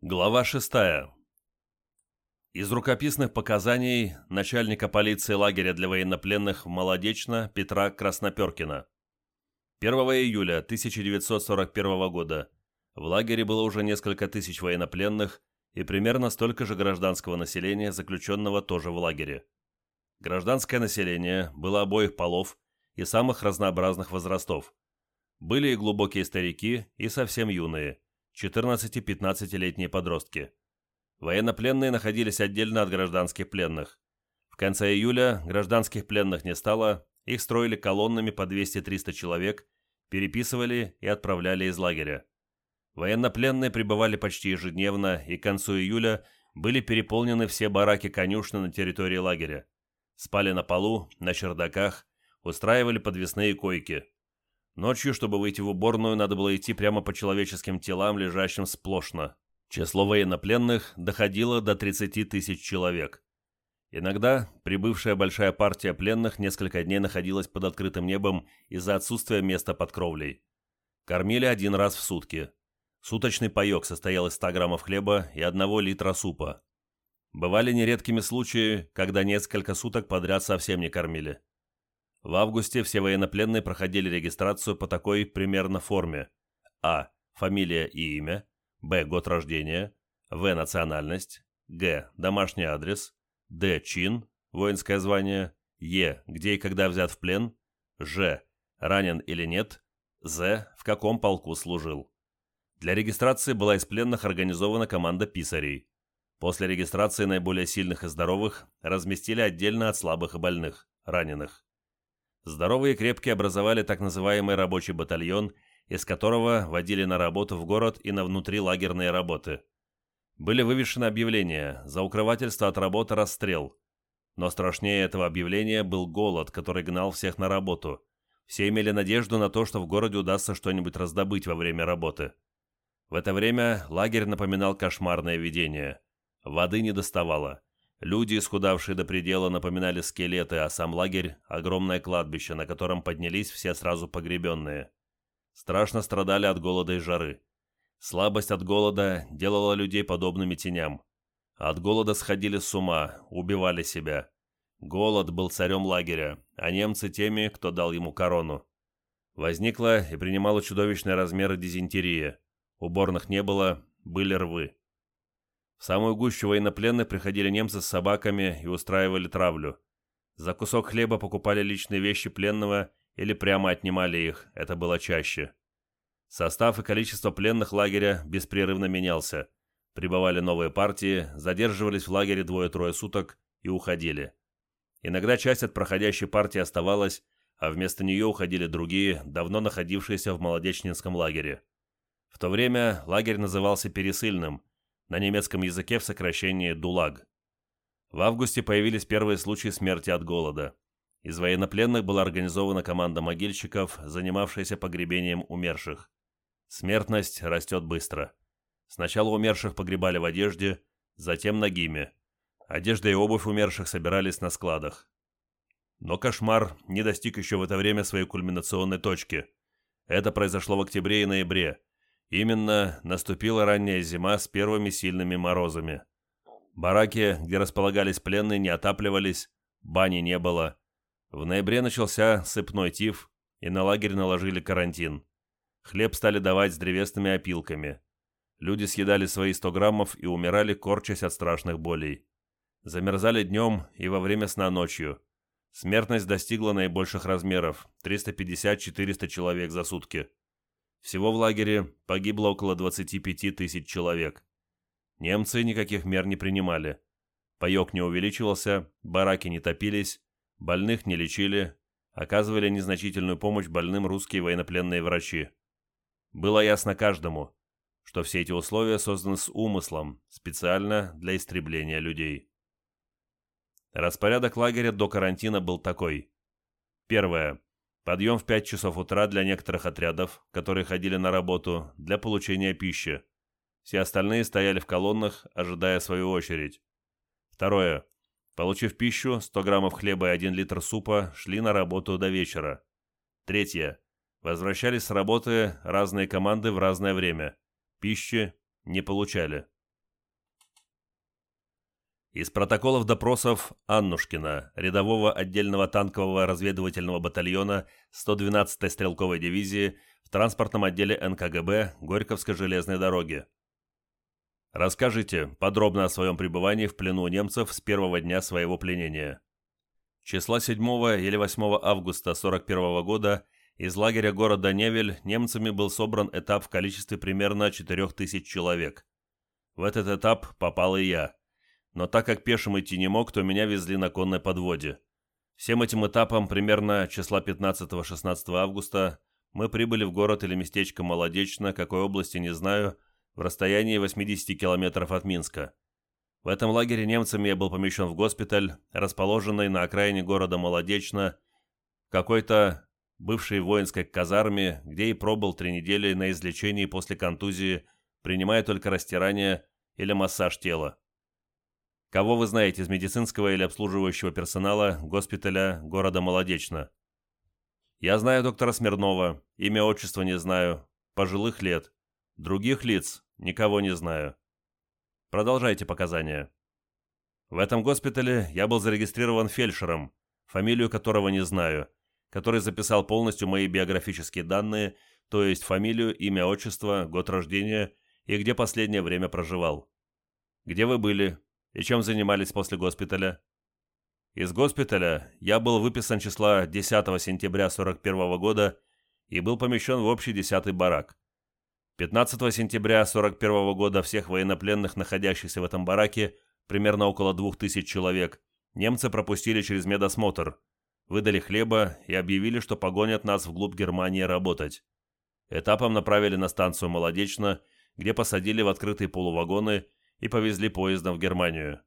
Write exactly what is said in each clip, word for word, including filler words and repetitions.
Глава шестая. Из рукописных показаний начальника полиции лагеря для военнопленных в Молодечно Петра Красноперкина. первого июля тысяча девятьсот сорок первого года в лагере было уже несколько тысяч военнопленных и примерно столько же гражданского населения, заключенного тоже в лагере. Гражданское население было обоих полов и самых разнообразных возрастов. Были и глубокие старики, и совсем юные, четырнадцати-пятнадцатилетние подростки. Военнопленные находились отдельно от гражданских пленных. В конце июля гражданских пленных не стало, их строили колоннами по двести-триста человек, переписывали и отправляли из лагеря. Военнопленные прибывали почти ежедневно, и к концу июля были переполнены все бараки-конюшни на территории лагеря. Спали на полу, на чердаках, устраивали подвесные койки. Ночью, чтобы выйти в уборную, надо было идти прямо по человеческим телам, лежащим сплошно. Число военнопленных доходило до тридцати тысяч человек. Иногда прибывшая большая партия пленных несколько дней находилась под открытым небом из-за отсутствия места под кровлей. Кормили один раз в сутки. Суточный паёк состоял из ста граммов хлеба и одного литра супа. Бывали нередкими случаи, когда несколько суток подряд совсем не кормили. В августе все военнопленные проходили регистрацию по такой примерно форме: А. Фамилия и имя, Б. Год рождения, В. Национальность, Г. Домашний адрес, Д. Чин, воинское звание, Е. Где и когда взят в плен, Ж. Ранен или нет, З. В каком полку служил. Для регистрации была из пленных организована команда писарей. После регистрации наиболее сильных и здоровых разместили отдельно от слабых и больных, раненых. Здоровые и крепкие образовали так называемый рабочий батальон, из которого водили на работу в город и на внутрилагерные работы. Были вывешены объявления: за укрывательство от работы расстрел. Но страшнее этого объявления был голод, который гнал всех на работу. Все имели надежду на то, что в городе удастся что-нибудь раздобыть во время работы. В это время лагерь напоминал кошмарное видение. Воды не доставало. Люди, исхудавшие до предела, напоминали скелеты, а сам лагерь – огромное кладбище, на котором поднялись все сразу погребенные. Страшно страдали от голода и жары. Слабость от голода делала людей подобными теням. От голода сходили с ума, убивали себя. Голод был царем лагеря, а немцы теми, кто дал ему корону. Возникла и принимала чудовищные размеры дизентерия. Уборных не было, были рвы. В самую гущу военнопленных приходили немцы с собаками и устраивали травлю. За кусок хлеба покупали личные вещи пленного или прямо отнимали их, это было чаще. Состав и количество пленных лагеря беспрерывно менялся. Прибывали новые партии, задерживались в лагере двое-трое суток и уходили. Иногда часть от проходящей партии оставалась, а вместо нее уходили другие, давно находившиеся в Молодечнинском лагере. В то время лагерь назывался Пересыльным, на немецком языке в сокращении «ДУЛАГ». В августе появились первые случаи смерти от голода. Из военнопленных была организована команда могильщиков, занимавшаяся погребением умерших. Смертность растет быстро. Сначала умерших погребали в одежде, затем нагими. Одежда и обувь умерших собирались на складах. Но кошмар не достиг еще в это время своей кульминационной точки. Это произошло в октябре и ноябре. Именно наступила ранняя зима с первыми сильными морозами. Бараки, где располагались пленные, не отапливались, бани не было. В ноябре начался сыпной тиф, и на лагерь наложили карантин. Хлеб стали давать с древесными опилками. Люди съедали свои сто граммов и умирали, корчась от страшных болей. Замерзали днем и во время сна ночью. Смертность достигла наибольших размеров – триста пятьдесят - четыреста человек за сутки. Всего в лагере погибло около двадцати пяти тысяч человек. Немцы никаких мер не принимали. Паёк не увеличивался, бараки не топились, больных не лечили, оказывали незначительную помощь больным русские военнопленные врачи. Было ясно каждому, что все эти условия созданы с умыслом, специально для истребления людей. Распорядок лагеря до карантина был такой. Первое. Подъем в пять часов утра для некоторых отрядов, которые ходили на работу, для получения пищи. Все остальные стояли в колоннах, ожидая свою очередь. Второе. Получив пищу, сто граммов хлеба и один литр супа, шли на работу до вечера. Третье. Возвращались с работы разные команды в разное время. Пищи не получали. Из протоколов допросов Аннушкина, рядового отдельного танкового разведывательного батальона сто двенадцатой стрелковой дивизии в транспортном отделе эн ка гэ бэ Горьковской железной дороги. Расскажите подробно о своем пребывании в плену у немцев с первого дня своего пленения. Числа седьмого или восьмого августа сорок первого года из лагеря города Невель немцами был собран этап в количестве примерно четырех тысяч человек. В этот этап попал и я. Но так как пешим идти не мог, то меня везли на конной подводе. Всем этим этапом примерно числа пятнадцатого-шестнадцатого августа мы прибыли в город или местечко Молодечно, какой области не знаю, в расстоянии восьмидесяти километров от Минска. В этом лагере немцами я был помещен в госпиталь, расположенный на окраине города Молодечно, в какой-то бывшей воинской казарме, где и пробыл три недели на излечении после контузии, принимая только растирание или массаж тела. Кого вы знаете из медицинского или обслуживающего персонала госпиталя города Молодечно? Я знаю доктора Смирнова, имя, отчество не знаю, пожилых лет. Других лиц никого не знаю. Продолжайте показания. В этом госпитале я был зарегистрирован фельдшером, фамилию которого не знаю, который записал полностью мои биографические данные, то есть фамилию, имя, отчество, год рождения и где последнее время проживал. Где вы были и чем занимались после госпиталя? Из госпиталя я был выписан числа десятого сентября сорок первого года и был помещен в общий десятый барак. пятнадцатого сентября сорок первого года всех военнопленных, находящихся в этом бараке, примерно около двух тысяч человек, немцы пропустили через медосмотр, выдали хлеба и объявили, что погонят нас вглубь Германии работать. Этапом направили на станцию Молодечно, где посадили в открытые полувагоны и повезли поездом в Германию.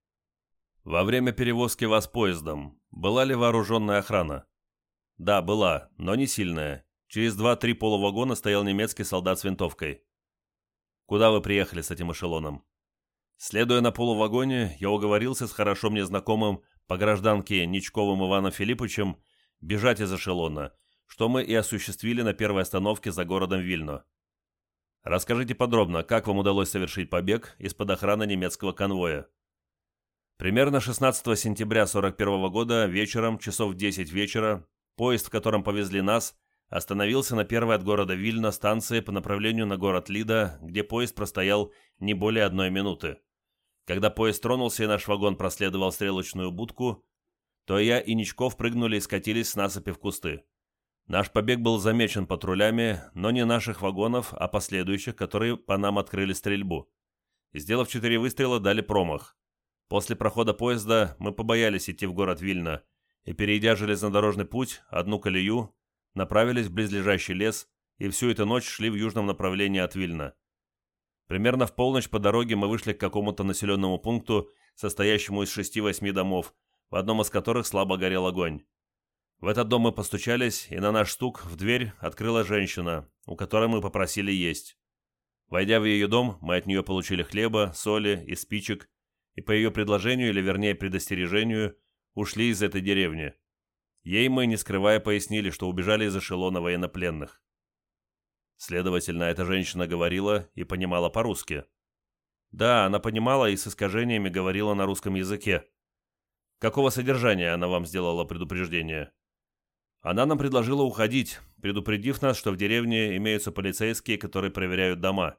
Во время перевозки вас поездом была ли вооруженная охрана? Да, была, но не сильная. Через два-три полувагона стоял немецкий солдат с винтовкой. Куда вы приехали с этим эшелоном? Следуя на полувагоне, я уговорился с хорошо мне знакомым по гражданке Ничковым Иваном Филипповичем бежать из эшелона, что мы и осуществили на первой остановке за городом Вильно. Расскажите подробно, как вам удалось совершить побег из-под охраны немецкого конвоя. Примерно шестнадцатого сентября сорок первого года вечером, часов в десять вечера, поезд, в котором повезли нас, остановился на первой от города Вильно станции по направлению на город Лида, где поезд простоял не более одной минуты. Когда поезд тронулся и наш вагон проследовал стрелочную будку, то я и Ничков прыгнули и скатились с насыпи в кусты. Наш побег был замечен патрулями, но не наших вагонов, а последующих, которые по нам открыли стрельбу. Сделав четыре выстрела, дали промах. После прохода поезда мы побоялись идти в город Вильно и, перейдя железнодорожный путь, одну колею, направились в близлежащий лес и всю эту ночь шли в южном направлении от Вильно. Примерно в полночь по дороге мы вышли к какому-то населенному пункту, состоящему из шести-восьми домов, в одном из которых слабо горел огонь. В этот дом мы постучались, и на наш стук в дверь открыла женщина, у которой мы попросили есть. Войдя в ее дом, мы от нее получили хлеба, соли и спичек, и по ее предложению, или вернее предостережению, ушли из этой деревни. Ей мы, не скрывая, пояснили, что убежали из эшелона военнопленных. Следовательно, эта женщина говорила и понимала по-русски. Да, она понимала и с искажениями говорила на русском языке. Какого содержания она вам сделала предупреждение? Она нам предложила уходить, предупредив нас, что в деревне имеются полицейские, которые проверяют дома.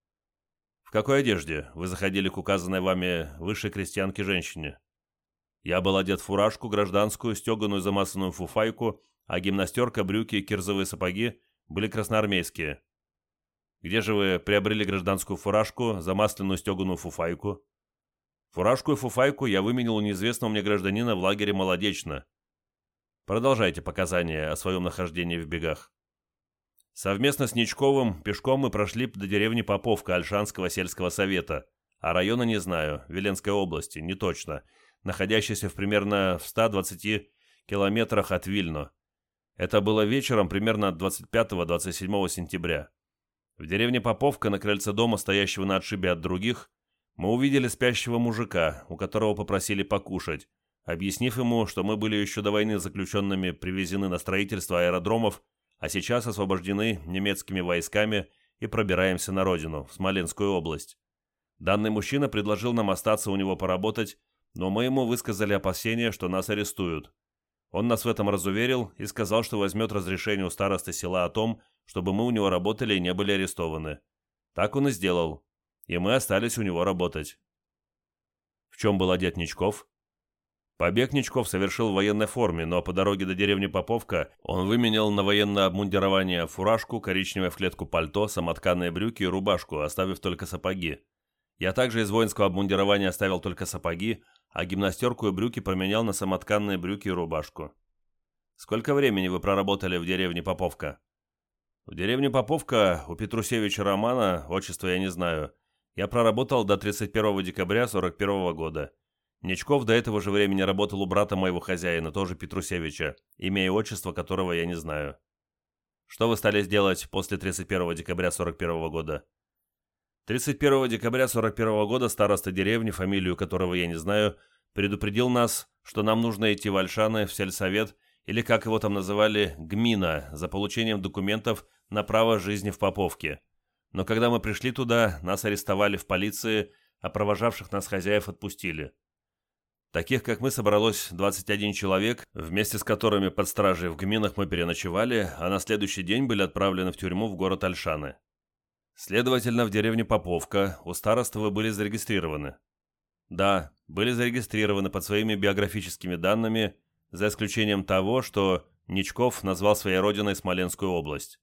В какой одежде вы заходили к указанной вами высшей крестьянке-женщине? Я был одет в фуражку, гражданскую, стеганую замасанную фуфайку, а гимнастерка, брюки и кирзовые сапоги были красноармейские. Где же вы приобрели гражданскую фуражку, замасленную стеганую фуфайку? Фуражку и фуфайку я выменил у неизвестного мне гражданина в лагере Молодечно. Продолжайте показания о своем нахождении в бегах. Совместно с Ничковым пешком мы прошли до деревни Поповка Ольшанского сельского совета, а района не знаю, Веленской области, не точно, находящейся в примерно в ста двадцати километрах от Вильно. Это было вечером примерно двадцать пятого — двадцать седьмого сентября. В деревне Поповка на крыльце дома, стоящего на отшибе от других, мы увидели спящего мужика, у которого попросили покушать, объяснив ему, что мы были еще до войны заключенными привезены на строительство аэродромов, а сейчас освобождены немецкими войсками и пробираемся на родину, в Смоленскую область. Данный мужчина предложил нам остаться у него поработать, но мы ему высказали опасения, что нас арестуют. Он нас в этом разуверил и сказал, что возьмет разрешение у старосты села о том, чтобы мы у него работали и не были арестованы. Так он и сделал, и мы остались у него работать. В чем был одет Ничков? Побег Ничков совершил в военной форме, но по дороге до деревни Поповка он выменял на военное обмундирование фуражку, коричневое в клетку пальто, самотканые брюки и рубашку, оставив только сапоги. Я также из воинского обмундирования оставил только сапоги, а гимнастерку и брюки променял на самотканные брюки и рубашку. Сколько времени вы проработали в деревне Поповка? В деревне Поповка у Петрусевича Романа, отчества я не знаю, я проработал до тридцать первого декабря сорок первого года. Ничков до этого же времени работал у брата моего хозяина, тоже Петрусевича, имя и отчество которого я не знаю. Что вы стали делать после тридцать первого декабря сорок первого года? тридцать первого декабря сорок первого года староста деревни, фамилию которого я не знаю, предупредил нас, что нам нужно идти в Ольшаны, в сельсовет, или, как его там называли, гмина, за получением документов на право жизни в Поповке. Но когда мы пришли туда, нас арестовали в полиции, а провожавших нас хозяев отпустили. Таких, как мы, собралось двадцать один человек, вместе с которыми под стражей в гминах мы переночевали, а на следующий день были отправлены в тюрьму в город Ольшаны. Следовательно, в деревне Поповка у старосты вы были зарегистрированы. Да, были зарегистрированы под своими биографическими данными, за исключением того, что Ничков назвал своей родиной Смоленскую область.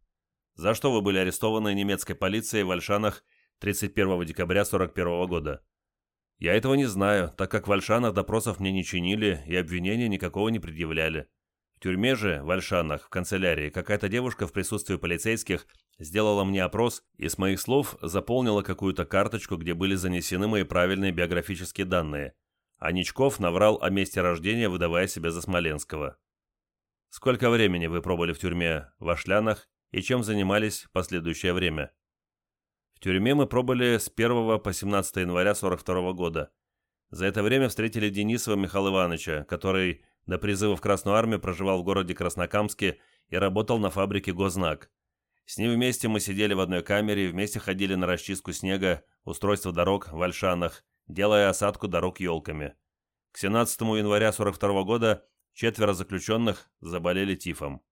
За что вы были арестованы немецкой полицией в Ольшанах тридцать первого декабря сорок первого года? Я этого не знаю, так как в Ольшанах допросов мне не чинили и обвинения никакого не предъявляли. В тюрьме же, в Ольшанах, в канцелярии, какая-то девушка в присутствии полицейских сделала мне опрос и с моих слов заполнила какую-то карточку, где были занесены мои правильные биографические данные, а Ничков наврал о месте рождения, выдавая себя за Смоленского. Сколько времени вы пробыли в тюрьме в Ошлянах и чем занимались в последующее время? В тюрьме мы пробыли с первого по семнадцатое января сорок второго года. За это время встретили Денисова Михаила Ивановича, который до призыва в Красную армию проживал в городе Краснокамске и работал на фабрике «Гознак». С ним вместе мы сидели в одной камере, вместе ходили на расчистку снега, устройство дорог в Ольшанах, делая осадку дорог елками. К семнадцатому января сорок второго года четверо заключенных заболели тифом.